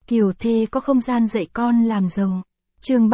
Kiều thê có không gian dạy con làm giàu. Chương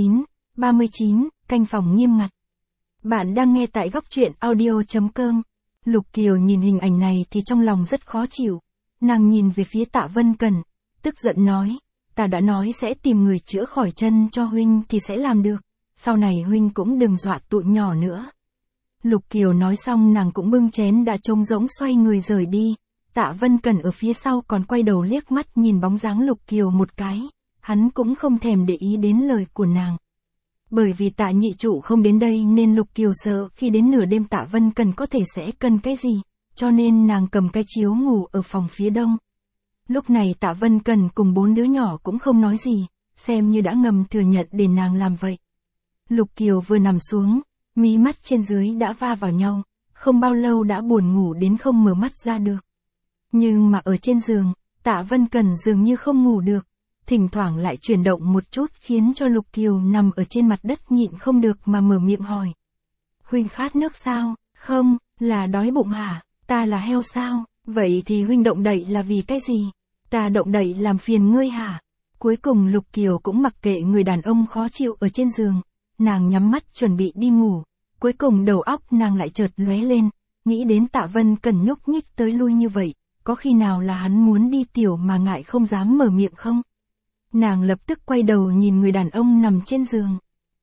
39, canh phòng nghiêm ngặt. Bạn đang nghe tại góc truyện audio.com. Lục Kiều nhìn hình ảnh này thì trong lòng rất khó chịu. Nàng nhìn về phía Tạ Vân Cẩn, tức giận nói, ta đã nói sẽ tìm người chữa khỏi chân cho huynh thì sẽ làm được, sau này huynh cũng đừng dọa tụi nhỏ nữa. Lục Kiều nói xong nàng cũng bưng chén đã trống rỗng xoay người rời đi. Tạ Vân Cẩn ở phía sau còn quay đầu liếc mắt nhìn bóng dáng Lục Kiều một cái, hắn cũng không thèm để ý đến lời của nàng. Bởi vì Tạ nhị trụ không đến đây nên Lục Kiều sợ khi đến nửa đêm Tạ Vân Cẩn có thể sẽ cần cái gì, cho nên nàng cầm cái chiếu ngủ ở phòng phía đông. Lúc này Tạ Vân Cẩn cùng 4 đứa nhỏ cũng không nói gì, xem như đã ngầm thừa nhận để nàng làm vậy. Lục Kiều vừa nằm xuống, mí mắt trên dưới đã va vào nhau, không bao lâu đã buồn ngủ đến không mở mắt ra được. Nhưng mà ở trên giường, Tạ Vân Cẩn dường như không ngủ được, thỉnh thoảng lại chuyển động một chút khiến cho Lục Kiều nằm ở trên mặt đất nhịn không được mà mở miệng hỏi. Huynh khát nước sao? Không, là đói bụng hả? Ta là heo sao? Vậy thì huynh động đậy là vì cái gì? Ta động đậy làm phiền ngươi hả? Cuối cùng Lục Kiều cũng mặc kệ người đàn ông khó chịu ở trên giường, nàng nhắm mắt chuẩn bị đi ngủ, cuối cùng đầu óc nàng lại chợt lóe lên, nghĩ đến Tạ Vân Cẩn nhúc nhích tới lui như vậy, có khi nào là hắn muốn đi tiểu mà ngại không dám mở miệng không? Nàng lập tức quay đầu nhìn người đàn ông nằm trên giường.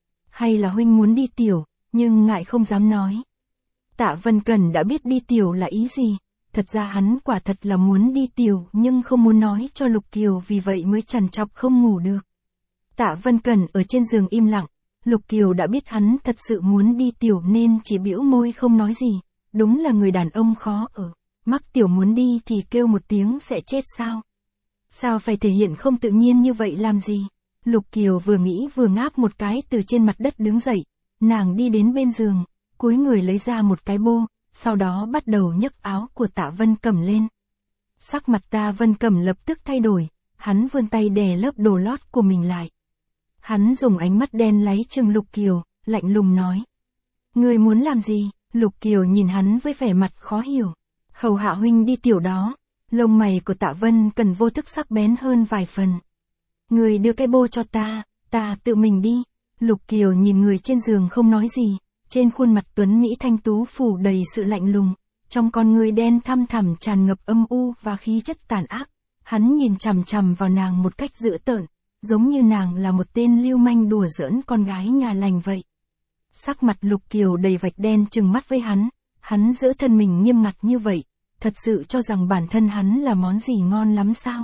Hay là huynh muốn đi tiểu, nhưng ngại không dám nói. Tạ Vân Cẩn đã biết đi tiểu là ý gì, thật ra hắn quả thật là muốn đi tiểu nhưng không muốn nói cho Lục Kiều vì vậy mới trằn trọc không ngủ được. Tạ Vân Cẩn ở trên giường im lặng, Lục Kiều đã biết hắn thật sự muốn đi tiểu nên chỉ bĩu môi không nói gì, đúng là người đàn ông khó ở. Mắc tiểu muốn đi thì kêu một tiếng sẽ chết sao? Sao phải thể hiện không tự nhiên như vậy làm gì? Lục Kiều vừa nghĩ vừa ngáp một cái từ trên mặt đất đứng dậy, nàng đi đến bên giường, cúi người lấy ra một cái bô, sau đó bắt đầu nhấc áo của Tạ Vân Cẩm lên. Sắc mặt Tạ Vân Cẩm lập tức thay đổi, hắn vươn tay đè lớp đồ lót của mình lại. Hắn dùng ánh mắt đen láy trừng Lục Kiều, lạnh lùng nói. Ngươi muốn làm gì? Lục Kiều nhìn hắn với vẻ mặt khó hiểu. Hầu hạ huynh đi tiểu đó. Lông mày của Tạ Vân Cẩn vô thức sắc bén hơn vài phần. Người đưa cái bô cho ta tự mình đi. Lục Kiều nhìn người trên giường không nói gì, trên khuôn mặt tuấn mỹ thanh tú phủ đầy sự lạnh lùng, trong con người đen thăm thẳm tràn ngập âm u và khí chất tàn ác. Hắn nhìn chằm chằm vào nàng một cách dữ tợn, giống như nàng là một tên lưu manh đùa giỡn con gái nhà lành vậy. Sắc mặt Lục Kiều đầy vạch đen trừng mắt với hắn giữ thân mình nghiêm ngặt như vậy, thật sự cho rằng bản thân hắn là món gì ngon lắm sao?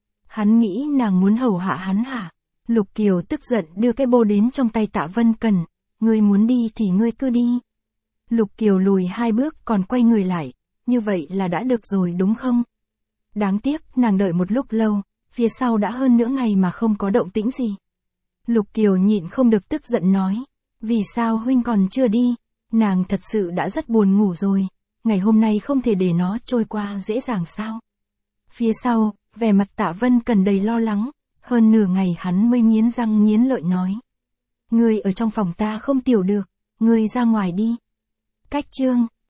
Hắn nghĩ nàng muốn hầu hạ hắn hả? Lục Kiều tức giận đưa cái bô đến trong tay Tạ Vân Cẩn, ngươi muốn đi thì ngươi cứ đi. Lục Kiều lùi 2 bước còn quay người lại, như vậy là đã được rồi đúng không? Đáng tiếc nàng đợi một lúc lâu, phía sau đã hơn nửa ngày mà không có động tĩnh gì. Lục Kiều nhịn không được tức giận nói, vì sao huynh còn chưa đi? Nàng thật sự đã rất buồn ngủ rồi. Ngày hôm nay không thể để nó trôi qua dễ dàng sao? Phía sau, vẻ mặt Tạ Vân Cẩn đầy lo lắng, hơn nửa ngày hắn mới nghiến răng nghiến lợi nói. Ngươi ở trong phòng ta không tiểu được, ngươi ra ngoài đi. Cách chương